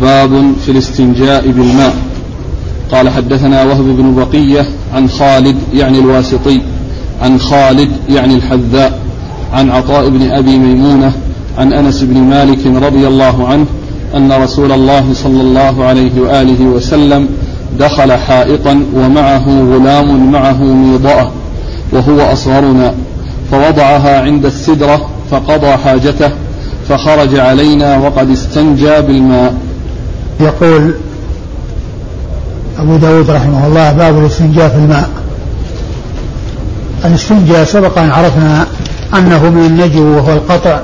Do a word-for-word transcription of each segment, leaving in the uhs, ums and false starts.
باب في الاستنجاء بالماء. قال حدثنا وهب بن بقية عن خالد يعني الواسطي عن خالد يعني الحذاء عن عطاء بن أبي ميمونة عن أنس بن مالك رضي الله عنه أن رسول الله صلى الله عليه وآله وسلم دخل حائطا ومعه غلام معه ميضأة وهو أصغرنا فوضعها عند السدرة فقضى حاجته فخرج علينا وقد استنجى بالماء. يقول أبو داود رحمه الله باب الاستنجاء في الماء. الاستنجاء سبق أن عرفنا أنه من النجو وهو القطع،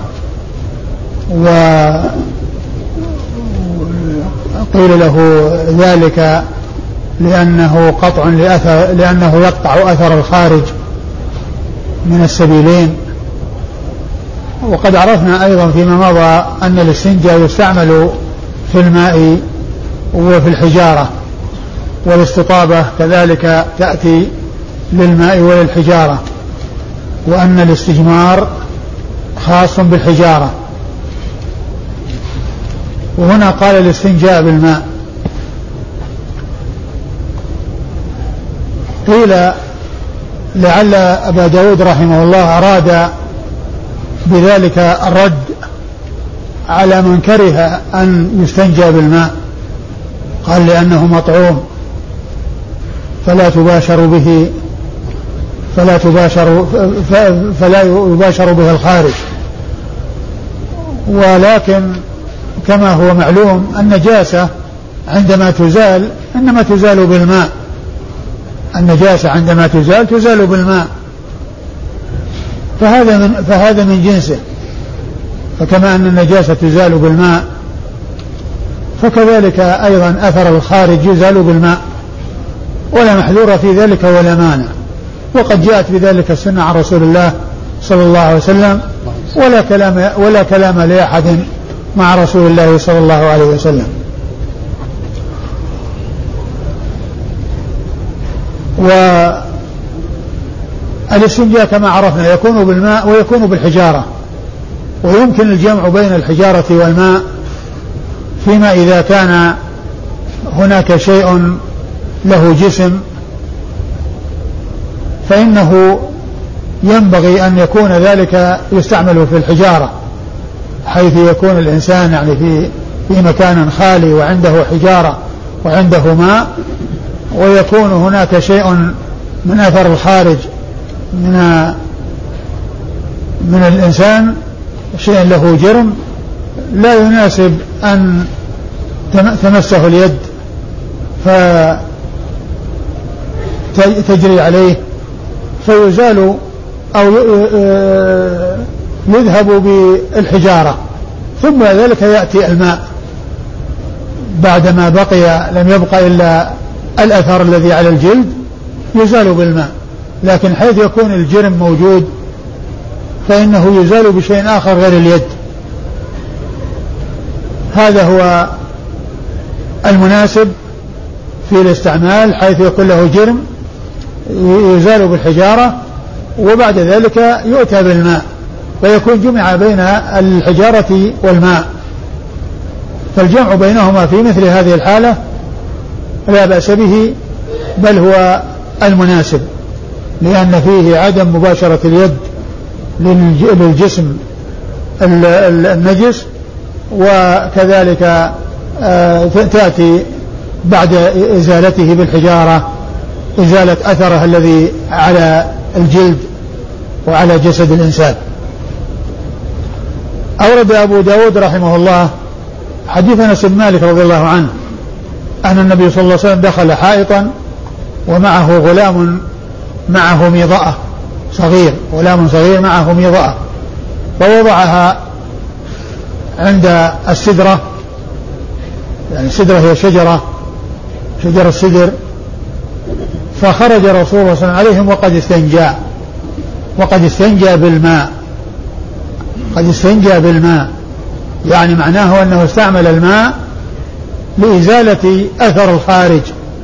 وقيل له ذلك لأنه قطع لأثر لأنه يقطع أثر الخارج من السبيلين. وقد عرفنا أيضا فيما مضى أن الاستنجاء يستعمل في الماء وفي الحجارة، والاستطابة كذلك تأتي للماء وللحجارة، وأن الاستجمار خاص بالحجارة. وهنا قال الاستنجاء بالماء. قيل لعل أبا داود رحمه الله أراد بذلك الرد على من كره أن يستنجى بالماء، قال لأنه مطعوم فلا تباشر به فلا تباشر فلا يباشر به الخارج. ولكن كما هو معلوم النجاسة عندما تزال إنما تزال بالماء، النجاسة عندما تزال تزال بالماء، فهذا من, فهذا من جنسه. فكما أن النجاسة تزال بالماء فكذلك أيضا أثر الخارج يزال بالماء، ولا محذور في ذلك ولا مانع. وقد جاءت بذلك السنة عن رسول الله صلى الله عليه وسلم، ولا كلام, ولا كلام لأحد مع رسول الله صلى الله عليه وسلم. والاستنجاء كما عرفنا يكون بالماء ويكون بالحجارة، ويمكن الجمع بين الحجارة والماء فيما إذا كان هناك شيء له جسم، فإنه ينبغي أن يكون ذلك يستعمل في الحجارة، حيث يكون الإنسان يعني في في مكان خالي وعنده حجارة وعنده ماء، ويكون هناك شيء من أثر الخارج من من الإنسان، شيء له جرم لا يناسب أن تمسه اليد فتجري عليه فيزال أو يذهب بالحجارة، ثم ذلك يأتي الماء بعدما بقي لم يبقى إلا الأثر الذي على الجلد يزال بالماء. لكن حيث يكون الجرم موجود فإنه يزال بشيء آخر غير اليد. هذا هو المناسب في الاستعمال، حيث يكون له جرم يزال بالحجارة وبعد ذلك يؤتى بالماء، ويكون جمع بين الحجارة والماء. فالجمع بينهما في مثل هذه الحالة لا بأس به، بل هو المناسب، لأن فيه عدم مباشرة اليد للجسم النجس، وكذلك تأتي بعد إزالته بالحجارة إزالة أثره الذي على الجلد وعلى جسد الإنسان. أورد أبو داود رحمه الله حديث أنس بن مالك رضي الله عنه أن النبي صلى الله عليه وسلم دخل حائطا ومعه غلام معه ميضأة صغير، غلام صغير معه ميضأة، فوضعها عند السدرة، يعني السدرة هي شجرة شجر السدر، فخرج رسول الله صلى الله عليه وسلم عليهم وقد استنجى وقد استنجى بالماء قد استنجى بالماء يعني معناه أنه استعمل الماء لإزالة أثر الخارج.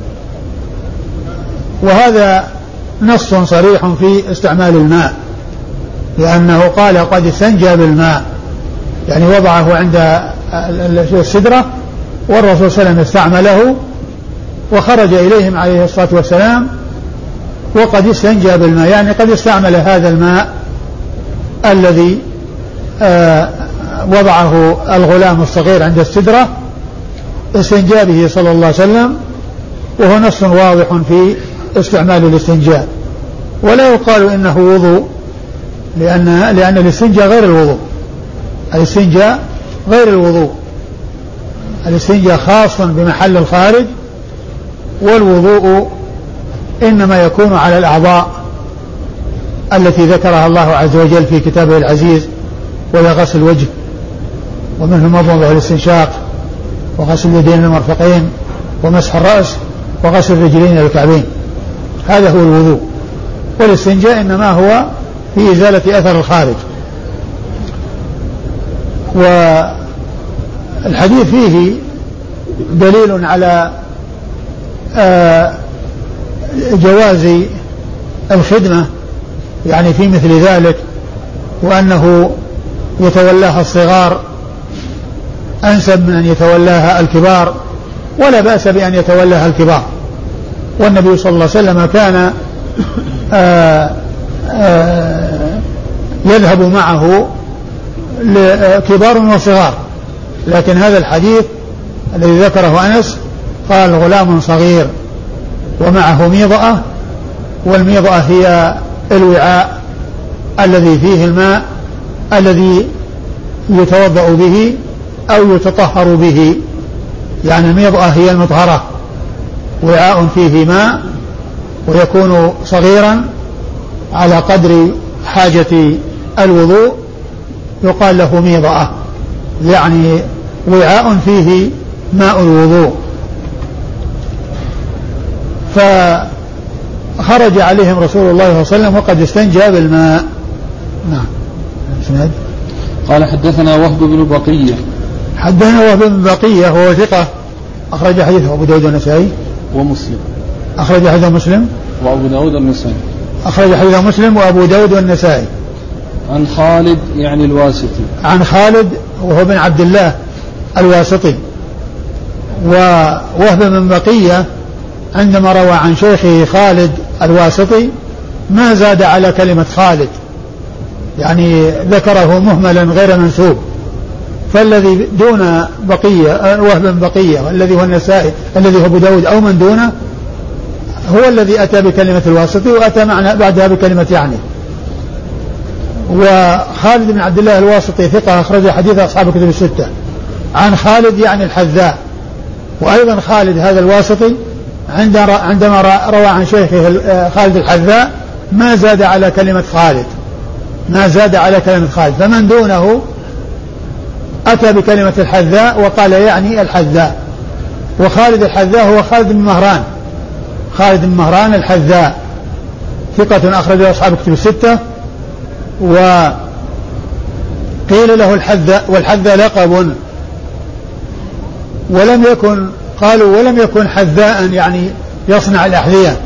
وهذا نص صريح في استعمال الماء، لأنه قال قد استنجى بالماء، يعني وضعه عند السدرة والرسول صلى الله عليه وسلم استعمله وخرج إليهم عليه الصلاة والسلام وقد استنجى بالماء، يعني قد استعمل هذا الماء الذي آه وضعه الغلام الصغير عند السدرة استنجى به صلى الله عليه وسلم، وهو نص واضح في استعمال الاستنجاء. ولا يقال إنه وضوء، لأن, لأن الاستنجاء غير الوضوء، الاستنجاء غير الوضوء، الاستنجاء خاص بمحل الخارج، والوضوء إنما يكون على الأعضاء التي ذكرها الله عز وجل في كتابه العزيز، وهي غسل الوجه، ومنه موضوع الاستنشاق، وغسل اليدين المرفقين، ومسح الرأس، وغسل الرجلين إلى الكعبين. هذا هو الوضوء. والاستنجاء إنما هو في إزالة أثر الخارج. والحديث فيه دليل على جواز الخدمة يعني في مثل ذلك، وأنه يتولاها الصغار أنسب من أن يتولاها الكبار، ولا بأس بأن يتولاها الكبار. والنبي صلى الله عليه وسلم كان آآ آآ يذهب معه كبار وصغار، لكن هذا الحديث الذي ذكره أنس قال غلام صغير ومعه ميضأة، والميضأة هي الوعاء الذي فيه الماء الذي يتوضأ به أو يتطهر به، يعني الميضأة هي المطهرة، وعاء فيه ماء ويكون صغيرا على قدر حاجة الوضوء يقال له ميضأة، يعني وعاء فيه ماء الوضوء. فخرج عليهم رسول الله صلى الله عليه وسلم وقد استنجى بالماء. نعم. قال حدثنا وهب بن بقية. حدثنا وهب بن بقية وهو ثقة أخرج حديثه أبو داود والنسائي ومسلم. أخرج حديثه مسلم وأبو داود والنسائي. أخرج حديثه مسلم وأبو داود والنسائي. عن خالد يعني الواسطي. عن خالد وهو بن عبد الله الواسطي. ووهب بن بقية عندما روى عن شيخه خالد الواسطي ما زاد على كلمة خالد، يعني ذكره مهملا غير منسوب. فالذي دون بقية وهب بن بقية والذي هو النسائي الذي هو أبو داود أو من دونه هو الذي أتى بكلمة الواسطي، وأتى معنا بعدها بكلمة يعني. وخالد بن عبد الله الواسطي ثقة أخرج حديث أصحاب الكتب الستة. عن خالد يعني الحذاء. وأيضا خالد هذا الواسطي عندما روى عن شيخه خالد الحذاء ما زاد على كلمة خالد، ما زاد على كلمة خالد، فمن دونه أتى بكلمة الحذاء وقال يعني الحذاء. وخالد الحذاء هو خالد بن مهران، خالد بن مهران الحذاء ثقة أخرجه أصحاب الكتب الستة. وقيل له الحذاء، والحذاء لقب، ولم يكن قالوا ولم يكن حذاء يعني يصنع الأحذية،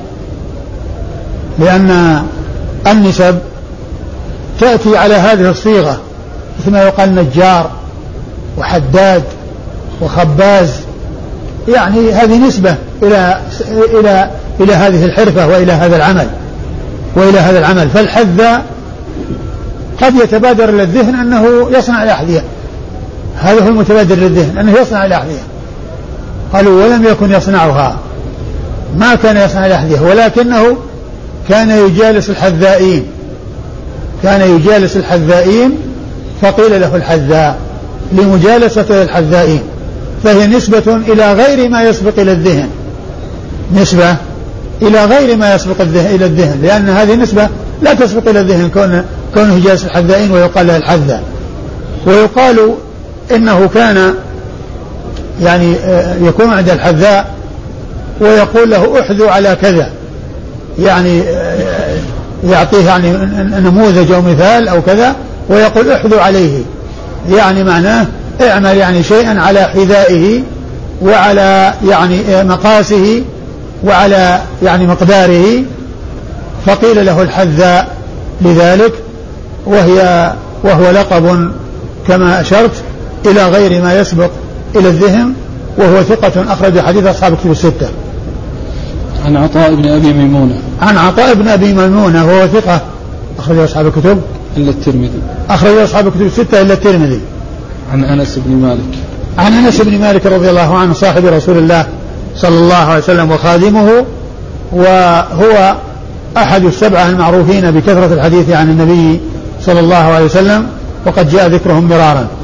لأن النسب تأتي على هذه الصيغة مثل ما يقال نجار وحداد وخباز، يعني هذه نسبة إلى إلى إلى هذه الحرفة وإلى هذا العمل وإلى هذا العمل. فالحذاء قد يتبادر للذهن أنه يصنع الأحذية، هذا هو المتبادر للذهن أنه يصنع الأحذية. قالوا ولم يكن يصنعها، ما كان يصنع الأحذية، ولكنه كان يجالس الحذائين، كان يجالس الحذائين فقيل له الحذاء لمجالسة الحذائين. فهي نسبة إلى غير ما يسبق إلى الذهن، نسبة إلى غير ما يسبق إلى الذهن، لأن هذه نسبة لا تسبق إلى الذهن كونه كونه يجالس الحذائين ويقال له الحذاء. ويقال إنه كان يعني يكون عند الحذاء ويقول له احذو على كذا، يعني يعطيه يعني نموذج أو مثال أو كذا ويقول احذو عليه، يعني معناه اعمل يعني شيئا على حذائه وعلى يعني مقاسه وعلى يعني مقداره. فقيل له الحذاء لذلك، وهي وهو لقب كما أشرت إلى غير ما يسبق إلى الذهن، وهو ثقة أخرج حديث أصحاب الكتب الستة. عن عطاء بن أبي ميمونة. عن عطاء بن أبي ميمونة وهو ثقة أخرج أصحاب الكتب إلا الترمذي. أخرج أصحاب الكتب الستة إلا الترمذي. عن أنس بن مالك. عن أنس بن مالك رضي الله عنه صاحب رسول الله صلى الله عليه وسلم وخادمه، وهو أحد السبعة المعروفين بكثرة الحديث عن النبي صلى الله عليه وسلم، وقد جاء ذكرهم مرارا.